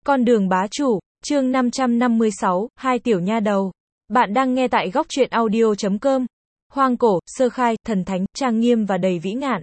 Con đường bá chủ, chương 556, hai tiểu nha đầu. Bạn đang nghe tại góc truyện audio.com. Hoang cổ, sơ khai, thần thánh, trang nghiêm và đầy vĩ ngạn.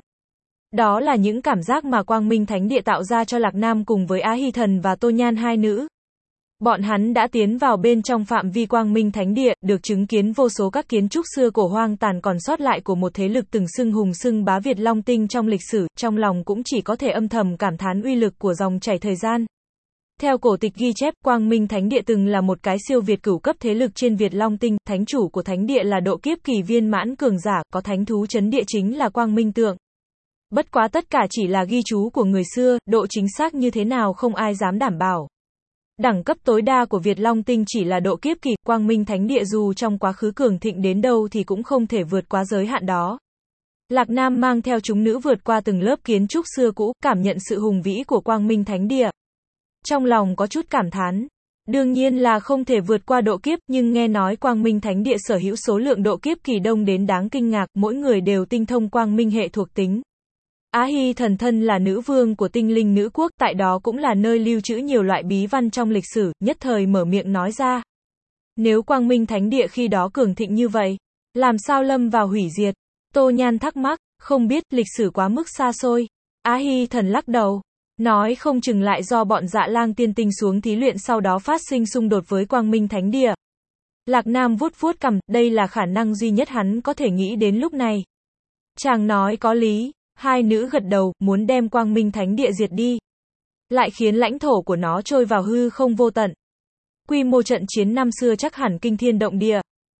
Đó là những cảm giác mà Quang Minh Thánh Địa tạo ra cho Lạc Nam cùng với Á Hy Thần và Tô Nhan hai nữ. Bọn hắn đã tiến vào bên trong phạm vi Quang Minh Thánh Địa, được chứng kiến vô số các kiến trúc xưa cổ hoang tàn còn sót lại của một thế lực từng xưng hùng xưng bá Việt Long Tinh trong lịch sử, trong lòng cũng chỉ có thể âm thầm cảm thán uy lực của dòng chảy thời gian. Theo cổ tịch ghi chép, Quang Minh Thánh Địa từng là một cái siêu việt cửu cấp thế lực trên Việt Long Tinh, thánh chủ của Thánh Địa là độ kiếp kỳ viên mãn cường giả, có thánh thú trấn địa chính là Quang Minh Tượng. Bất quá tất cả chỉ là ghi chú của người xưa, độ chính xác như thế nào không ai dám đảm bảo. Đẳng cấp tối đa của Việt Long Tinh chỉ là độ kiếp kỳ, Quang Minh Thánh Địa dù trong quá khứ cường thịnh đến đâu thì cũng không thể vượt quá giới hạn đó. Lạc Nam mang theo chúng nữ vượt qua từng lớp kiến trúc xưa cũ, cảm nhận sự hùng vĩ của Quang Minh Thánh Địa. Trong lòng có chút cảm thán. Đương nhiên là không thể vượt qua độ kiếp, nhưng nghe nói Quang Minh Thánh Địa sở hữu số lượng độ kiếp kỳ đông đến đáng kinh ngạc, mỗi người đều tinh thông Quang Minh hệ thuộc tính. Á Hy Thần thân là nữ vương của tinh linh nữ quốc, tại đó cũng là nơi lưu trữ nhiều loại bí văn trong lịch sử, nhất thời mở miệng nói ra. Nếu Quang Minh Thánh Địa khi đó cường thịnh như vậy, làm sao lâm vào hủy diệt? Tô Nhan thắc mắc, không biết, lịch sử quá mức xa xôi. Á Hy Thần lắc đầu, nói không chừng lại do bọn Dạ Lang tiên tinh xuống thí luyện sau đó phát sinh xung đột với Quang Minh Thánh Địa. Lạc Nam vuốt vuốt cằm, đây là khả năng duy nhất hắn có thể nghĩ đến lúc này. Chàng nói có lý. Hai nữ gật đầu, muốn đem Quang Minh Thánh Địa diệt đi. Lại khiến lãnh thổ của nó trôi vào hư không vô tận. Quy mô trận chiến năm xưa chắc hẳn kinh thiên động địa.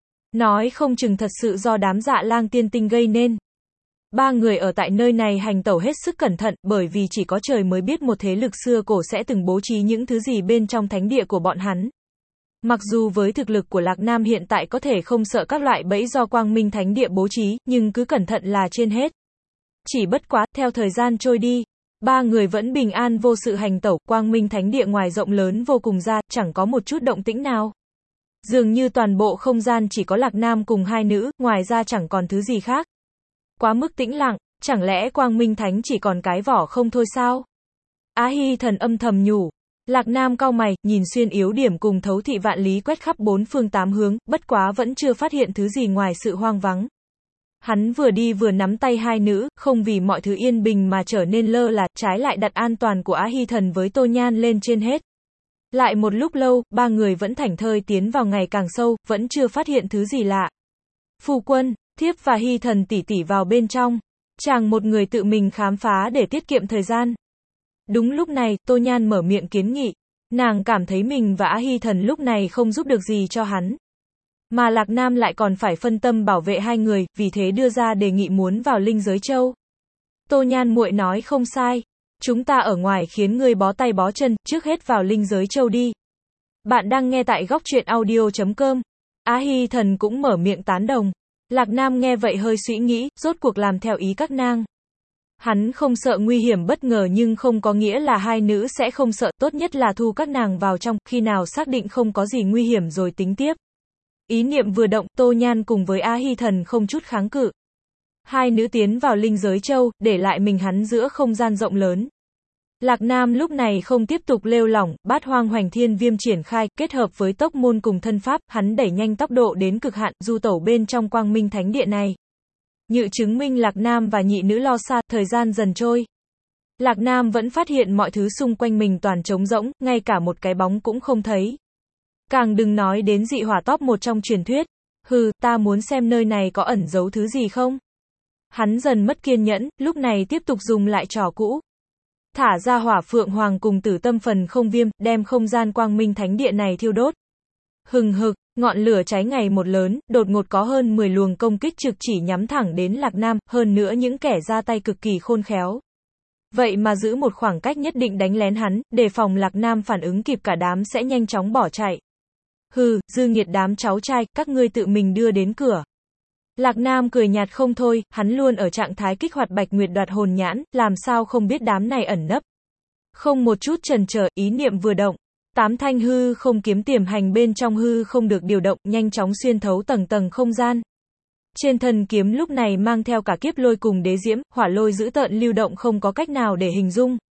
Nói không chừng thật sự do đám Dạ Lang tiên tinh gây nên. Ba người ở tại nơi này hành tẩu hết sức cẩn thận, bởi vì chỉ có trời mới biết một thế lực xưa cổ sẽ từng bố trí những thứ gì bên trong thánh địa của bọn hắn. Mặc dù với thực lực của Lạc Nam hiện tại có thể không sợ các loại bẫy do Quang Minh Thánh Địa bố trí, nhưng cứ cẩn thận là trên hết. Chỉ bất quá, theo thời gian trôi đi, ba người vẫn bình an vô sự hành tẩu, Quang Minh Thánh Địa ngoài rộng lớn vô cùng ra, chẳng có một chút động tĩnh nào. Dường như toàn bộ không gian chỉ có Lạc Nam cùng hai nữ, ngoài ra chẳng còn thứ gì khác. Quá mức tĩnh lặng, chẳng lẽ Quang Minh Thánh chỉ còn cái vỏ không thôi sao? Á Hy Thần âm thầm nhủ. Lạc Nam cau mày, nhìn xuyên yếu điểm cùng thấu thị vạn lý quét khắp bốn phương tám hướng, bất quá vẫn chưa phát hiện thứ gì ngoài sự hoang vắng. Hắn vừa đi vừa nắm tay hai nữ, không vì mọi thứ yên bình mà trở nên lơ là, trái lại đặt an toàn của Á Hy Thần với Tô Nhan lên trên hết. Lại một lúc lâu, ba người vẫn thảnh thơi tiến vào ngày càng sâu, vẫn chưa phát hiện thứ gì lạ. Phu quân, thiếp và Hy Thần tỷ tỷ vào bên trong. Chàng một người tự mình khám phá để tiết kiệm thời gian. Đúng lúc này, Tô Nhan mở miệng kiến nghị. Nàng cảm thấy mình và Á Hy Thần lúc này không giúp được gì cho hắn. Mà Lạc Nam lại còn phải phân tâm bảo vệ hai người, vì thế đưa ra đề nghị muốn vào Linh Giới Châu. Tô Nhan muội nói không sai. Chúng ta ở ngoài khiến ngươi bó tay bó chân, trước hết vào Linh Giới Châu đi. Bạn đang nghe tại góc truyện audio.com. Á Hy Thần cũng mở miệng tán đồng. Lạc Nam nghe vậy hơi suy nghĩ, rốt cuộc làm theo ý các nàng. Hắn không sợ nguy hiểm bất ngờ nhưng không có nghĩa là hai nữ sẽ không sợ, tốt nhất là thu các nàng vào trong, khi nào xác định không có gì nguy hiểm rồi tính tiếp. Ý niệm vừa động, Tô Nhan cùng với Á Hy Thần không chút kháng cự. Hai nữ tiến vào Linh Giới Châu, để lại mình hắn giữa không gian rộng lớn. Lạc Nam lúc này không tiếp tục lêu lỏng, Bát Hoang Hoành Thiên Viêm triển khai, kết hợp với tốc môn cùng thân pháp, hắn đẩy nhanh tốc độ đến cực hạn, du tẩu bên trong Quang Minh Thánh Địa này. Như chứng minh Lạc Nam và nhị nữ lo xa, thời gian dần trôi. Lạc Nam vẫn phát hiện mọi thứ xung quanh mình toàn trống rỗng, ngay cả một cái bóng cũng không thấy. Càng đừng nói đến dị hỏa top 1 trong truyền thuyết. Hừ, ta muốn xem nơi này có ẩn giấu thứ gì không? Hắn dần mất kiên nhẫn, lúc này tiếp tục dùng lại trò cũ. Thả ra hỏa phượng hoàng cùng tử tâm phần không viêm, đem không gian Quang Minh Thánh Địa này thiêu đốt. Hừng hực, ngọn lửa cháy ngày một lớn, đột ngột có hơn 10 luồng công kích trực chỉ nhắm thẳng đến Lạc Nam, hơn nữa những kẻ ra tay cực kỳ khôn khéo. Vậy mà giữ một khoảng cách nhất định đánh lén hắn, đề phòng Lạc Nam phản ứng kịp cả đám sẽ nhanh chóng bỏ chạy. Hừ, dư nghiệt đám cháu trai, các ngươi tự mình đưa đến cửa. Lạc Nam cười nhạt không thôi, hắn luôn ở trạng thái kích hoạt Bạch Nguyệt đoạt hồn nhãn, làm sao không biết đám này ẩn nấp. Không một chút chần chờ, ý niệm vừa động. 8 thanh hư không kiếm tiềm hành bên trong hư không được điều động, nhanh chóng xuyên thấu tầng tầng không gian. Trên thân kiếm lúc này mang theo cả kiếp lôi cùng đế diễm, hỏa lôi dữ tợn lưu động không có cách nào để hình dung.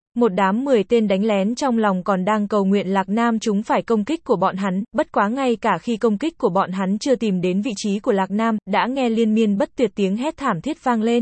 Một đám 10 tên đánh lén trong lòng còn đang cầu nguyện Lạc Nam chúng phải công kích của bọn hắn, bất quá ngay cả khi công kích của bọn hắn chưa tìm đến vị trí của Lạc Nam, đã nghe liên miên bất tuyệt tiếng hét thảm thiết vang lên.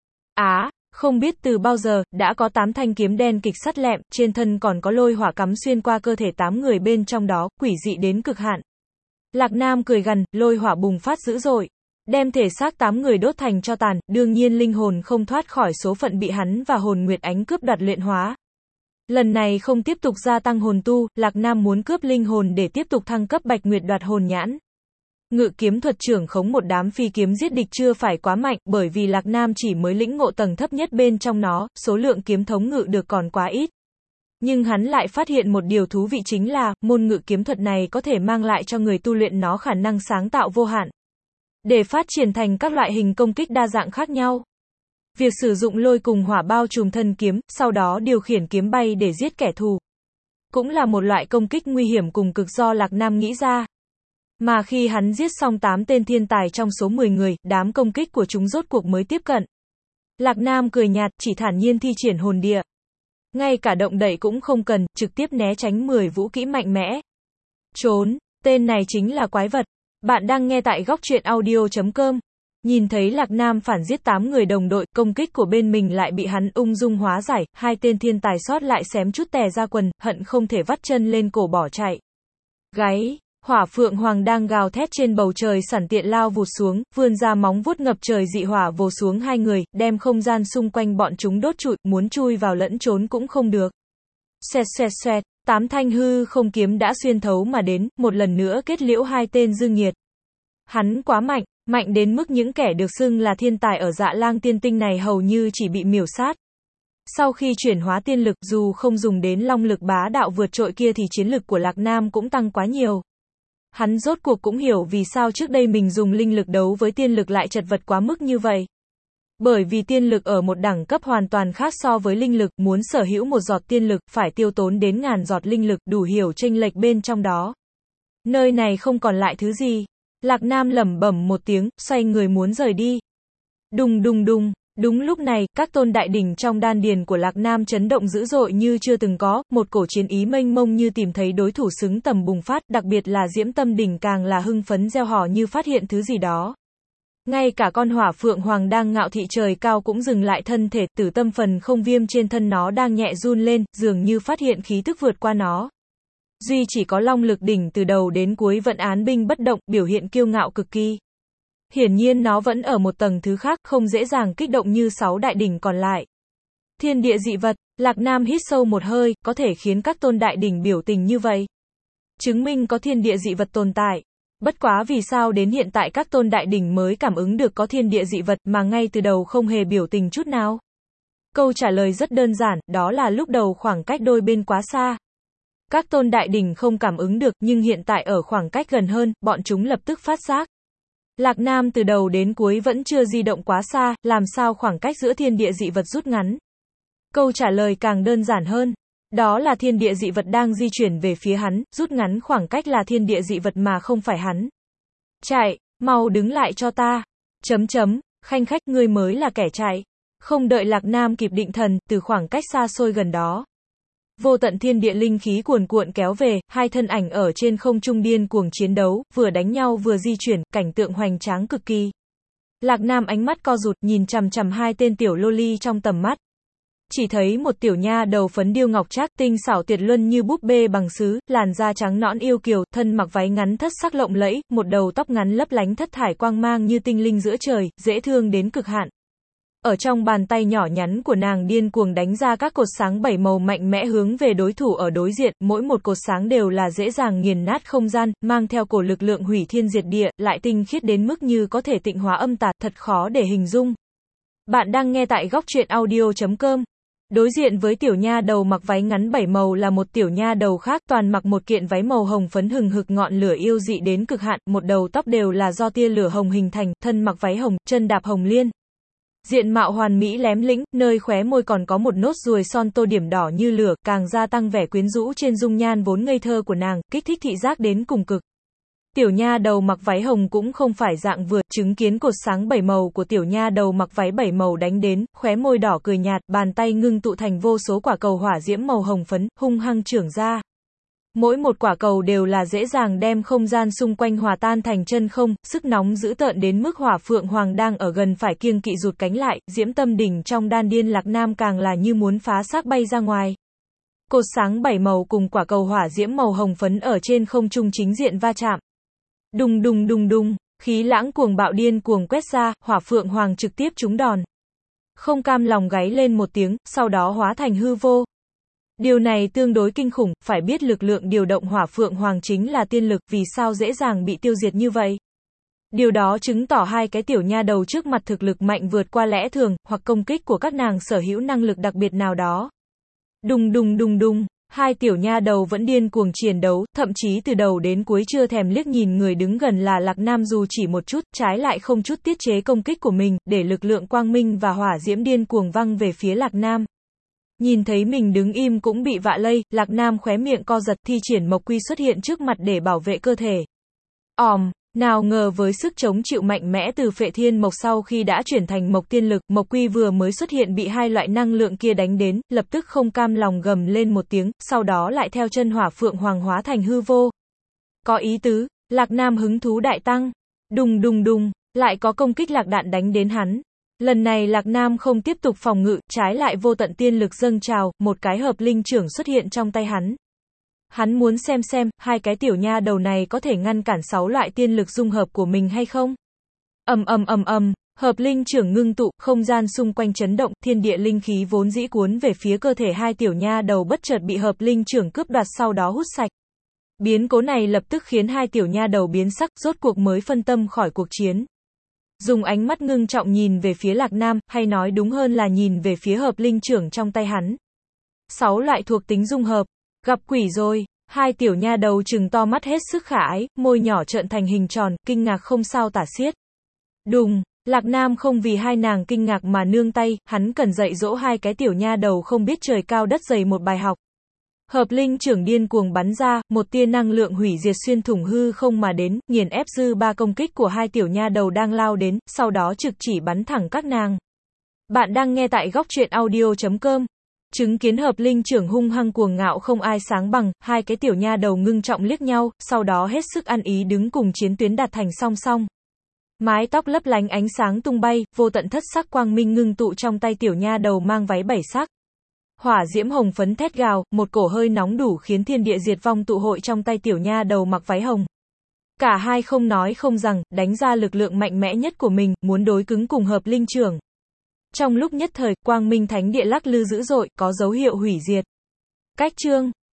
Không biết từ bao giờ, đã có 8 thanh kiếm đen kịch sắt lẹm, trên thân còn có lôi hỏa cắm xuyên qua cơ thể 8 người bên trong đó, quỷ dị đến cực hạn. Lạc Nam cười gằn, lôi hỏa bùng phát dữ dội, đem thể xác 8 người đốt thành tro tàn, đương nhiên linh hồn không thoát khỏi số phận bị hắn và hồn nguyệt ánh cướp đoạt luyện hóa. Lần này không tiếp tục gia tăng hồn tu, Lạc Nam muốn cướp linh hồn để tiếp tục thăng cấp Bạch Nguyệt đoạt hồn nhãn. Ngự kiếm thuật trưởng khống một đám phi kiếm giết địch chưa phải quá mạnh, bởi vì Lạc Nam chỉ mới lĩnh ngộ tầng thấp nhất bên trong nó, số lượng kiếm thống ngự được còn quá ít. Nhưng hắn lại phát hiện một điều thú vị chính là, môn ngự kiếm thuật này có thể mang lại cho người tu luyện nó khả năng sáng tạo vô hạn, để phát triển thành các loại hình công kích đa dạng khác nhau. Việc sử dụng lôi cùng hỏa bao trùm thân kiếm, sau đó điều khiển kiếm bay để giết kẻ thù, cũng là một loại công kích nguy hiểm cùng cực do Lạc Nam nghĩ ra. Mà khi hắn giết xong 8 tên thiên tài trong số 10 người, đám công kích của chúng rốt cuộc mới tiếp cận. Lạc Nam cười nhạt, chỉ thản nhiên thi triển hồn địa. Ngay cả động đậy cũng không cần, trực tiếp né tránh 10 vũ kỹ mạnh mẽ. Trốn, tên này chính là quái vật. Bạn đang nghe tại góc truyện audio.com. Nhìn thấy Lạc Nam phản giết 8 người đồng đội, công kích của bên mình lại bị hắn ung dung hóa giải, 2 tên thiên tài sót lại xém chút tè ra quần, hận không thể vắt chân lên cổ bỏ chạy. Gáy, hỏa phượng hoàng đang gào thét trên bầu trời sẵn tiện lao vụt xuống, vươn ra móng vuốt ngập trời dị hỏa vồ xuống 2 người, đem không gian xung quanh bọn chúng đốt trụi, muốn chui vào lẫn trốn cũng không được. Xoẹt xoẹt xoẹt, 8 thanh hư không kiếm đã xuyên thấu mà đến, một lần nữa kết liễu 2 tên dư nghiệt. Hắn quá mạnh, mạnh đến mức những kẻ được xưng là thiên tài ở Dạ Lang Tiên Tinh này hầu như chỉ bị miểu sát. Sau khi chuyển hóa tiên lực, dù không dùng đến long lực bá đạo vượt trội kia thì chiến lực của Lạc Nam cũng tăng quá nhiều. Hắn rốt cuộc cũng hiểu vì sao trước đây mình dùng linh lực đấu với tiên lực lại chật vật quá mức như vậy. Bởi vì tiên lực ở một đẳng cấp hoàn toàn khác so với linh lực, muốn sở hữu một giọt tiên lực, phải tiêu tốn đến ngàn giọt linh lực, đủ hiểu chênh lệch bên trong đó. Nơi này không còn lại thứ gì. Lạc Nam lẩm bẩm một tiếng, xoay người muốn rời đi. Đùng đùng đùng, đúng lúc này, các tôn đại đỉnh trong đan điền của Lạc Nam chấn động dữ dội như chưa từng có, một cổ chiến ý mênh mông như tìm thấy đối thủ xứng tầm bùng phát, đặc biệt là Diễm Tâm đỉnh càng là hưng phấn reo hò như phát hiện thứ gì đó. Ngay cả con hỏa phượng hoàng đang ngạo thị trời cao cũng dừng lại thân thể, tử tâm phần không viêm trên thân nó đang nhẹ run lên, dường như phát hiện khí tức vượt qua nó. Duy chỉ có long lực đỉnh từ đầu đến cuối vẫn án binh bất động, biểu hiện kiêu ngạo cực kỳ. Hiển nhiên nó vẫn ở một tầng thứ khác, không dễ dàng kích động như 6 đại đỉnh còn lại. Thiên địa dị vật, Lạc Nam hít sâu một hơi, có thể khiến các tôn đại đỉnh biểu tình như vậy. Chứng minh có thiên địa dị vật tồn tại. Bất quá vì sao đến hiện tại các tôn đại đỉnh mới cảm ứng được có thiên địa dị vật mà ngay từ đầu không hề biểu tình chút nào? Câu trả lời rất đơn giản, đó là lúc đầu khoảng cách đôi bên quá xa. Các tôn đại đỉnh không cảm ứng được, nhưng hiện tại ở khoảng cách gần hơn, bọn chúng lập tức phát giác. Lạc Nam từ đầu đến cuối vẫn chưa di động quá xa, làm sao khoảng cách giữa thiên địa dị vật rút ngắn? Câu trả lời càng đơn giản hơn. Đó là thiên địa dị vật đang di chuyển về phía hắn, rút ngắn khoảng cách là thiên địa dị vật mà không phải hắn. Chạy, mau đứng lại cho ta. Khanh khách, ngươi mới là kẻ chạy. Không đợi Lạc Nam kịp định thần, từ khoảng cách xa xôi gần đó. Vô tận thiên địa linh khí cuồn cuộn kéo về, 2 thân ảnh ở trên không trung điên cuồng chiến đấu, vừa đánh nhau vừa di chuyển, cảnh tượng hoành tráng cực kỳ. Lạc Nam ánh mắt co rụt, nhìn chằm chằm 2 tên tiểu loli trong tầm mắt. Chỉ thấy một tiểu nha đầu phấn điêu ngọc trác, tinh xảo tuyệt luân như búp bê bằng sứ, làn da trắng nõn yêu kiều, thân mặc váy ngắn thất sắc lộng lẫy, một đầu tóc ngắn lấp lánh thất thải quang mang như tinh linh giữa trời, dễ thương đến cực hạn. Ở trong bàn tay nhỏ nhắn của nàng điên cuồng đánh ra các cột sáng 7 màu mạnh mẽ hướng về đối thủ ở đối diện, mỗi một cột sáng đều là dễ dàng nghiền nát không gian, mang theo cổ lực lượng hủy thiên diệt địa, lại tinh khiết đến mức như có thể tịnh hóa âm tà, thật khó để hình dung. Bạn đang nghe tại góc truyện audio.com. Đối diện với tiểu nha đầu mặc váy ngắn 7 màu là một tiểu nha đầu khác, toàn mặc một kiện váy màu hồng phấn hừng hực ngọn lửa yêu dị đến cực hạn, một đầu tóc đều là do tia lửa hồng hình thành, thân mặc váy hồng, chân đạp hồng liên. Diện mạo hoàn mỹ lém lĩnh, nơi khóe môi còn có một nốt ruồi son tô điểm đỏ như lửa, càng gia tăng vẻ quyến rũ trên dung nhan vốn ngây thơ của nàng, kích thích thị giác đến cùng cực. Tiểu nha đầu mặc váy hồng cũng không phải dạng vừa, chứng kiến cột sáng 7 màu của tiểu nha đầu mặc váy 7 màu đánh đến, khóe môi đỏ cười nhạt, bàn tay ngưng tụ thành vô số quả cầu hỏa diễm màu hồng phấn, hung hăng chưởng ra. Mỗi một quả cầu đều là dễ dàng đem không gian xung quanh hòa tan thành chân không, sức nóng dữ tợn đến mức Hỏa Phượng Hoàng đang ở gần phải kiêng kỵ rụt cánh lại, diễm tâm đỉnh trong đan điên Lạc Nam càng là như muốn phá xác bay ra ngoài. Cột sáng 7 màu cùng quả cầu hỏa diễm màu hồng phấn ở trên không trung chính diện va chạm. Đùng đùng đùng đùng, khí lãng cuồng bạo điên cuồng quét ra, Hỏa Phượng Hoàng trực tiếp trúng đòn. Không cam lòng gáy lên một tiếng, sau đó hóa thành hư vô. Điều này tương đối kinh khủng, phải biết lực lượng điều động Hỏa Phượng Hoàng chính là tiên lực, vì sao dễ dàng bị tiêu diệt như vậy? Điều đó chứng tỏ hai cái tiểu nha đầu trước mặt thực lực mạnh vượt qua lẽ thường, hoặc công kích của các nàng sở hữu năng lực đặc biệt nào đó. Đùng đùng đùng đùng, hai tiểu nha đầu vẫn điên cuồng chiến đấu, thậm chí từ đầu đến cuối chưa thèm liếc nhìn người đứng gần là Lạc Nam dù chỉ một chút, trái lại không chút tiết chế công kích của mình, để lực lượng quang minh và hỏa diễm điên cuồng văng về phía Lạc Nam. Nhìn thấy mình đứng im cũng bị vạ lây, Lạc Nam khóe miệng co giật, thi triển Mộc Quy xuất hiện trước mặt để bảo vệ cơ thể. Nào ngờ với sức chống chịu mạnh mẽ từ Phệ Thiên Mộc sau khi đã chuyển thành Mộc Tiên Lực, Mộc Quy vừa mới xuất hiện bị hai loại năng lượng kia đánh đến, lập tức không cam lòng gầm lên một tiếng, sau đó lại theo chân Hỏa Phượng Hoàng hóa thành hư vô. Có ý tứ, Lạc Nam hứng thú đại tăng. Đùng đùng đùng, lại có công kích lạc đạn đánh đến hắn. Lần này Lạc Nam không tiếp tục phòng ngự, trái lại vô tận tiên lực dâng trào, một cái hợp linh chưởng xuất hiện trong tay hắn. Hắn muốn xem, hai cái tiểu nha đầu này có thể ngăn cản 6 loại tiên lực dung hợp của mình hay không? Hợp linh chưởng ngưng tụ, không gian xung quanh chấn động, thiên địa linh khí vốn dĩ cuốn về phía cơ thể hai tiểu nha đầu bất chợt bị hợp linh chưởng cướp đoạt sau đó hút sạch. Biến cố này lập tức khiến hai tiểu nha đầu biến sắc, rốt cuộc mới phân tâm khỏi cuộc chiến. Dùng ánh mắt ngưng trọng nhìn về phía Lạc Nam, hay nói đúng hơn là nhìn về phía hợp linh chưởng trong tay hắn. 6 loại thuộc tính dung hợp. Gặp quỷ rồi, hai tiểu nha đầu trừng to mắt hết sức khả ái, môi nhỏ trợn thành hình tròn, kinh ngạc không sao tả xiết. Đùng, Lạc Nam không vì hai nàng kinh ngạc mà nương tay, hắn cần dạy dỗ hai cái tiểu nha đầu không biết trời cao đất dày một bài học. Hợp linh chưởng điên cuồng bắn ra, một tia năng lượng hủy diệt xuyên thủng hư không mà đến, nghiền ép dư ba công kích của hai tiểu nha đầu đang lao đến, sau đó trực chỉ bắn thẳng các nàng. Bạn đang nghe tại Góc Truyện Audio.com. Chứng kiến hợp linh chưởng hung hăng cuồng ngạo không ai sáng bằng, hai cái tiểu nha đầu ngưng trọng liếc nhau, sau đó hết sức ăn ý đứng cùng chiến tuyến đặt thành song song. Mái tóc lấp lánh ánh sáng tung bay, vô tận thất sắc quang minh ngưng tụ trong tay tiểu nha đầu mang váy 7 sắc. Hỏa diễm hồng phấn thét gào, một cổ hơi nóng đủ khiến thiên địa diệt vong tụ hội trong tay tiểu nha đầu mặc váy hồng. Cả hai không nói không rằng, đánh ra lực lượng mạnh mẽ nhất của mình, muốn đối cứng cùng hợp linh chưởng. Trong lúc nhất thời, quang minh thánh địa lắc lư dữ dội, có dấu hiệu hủy diệt. Cách chương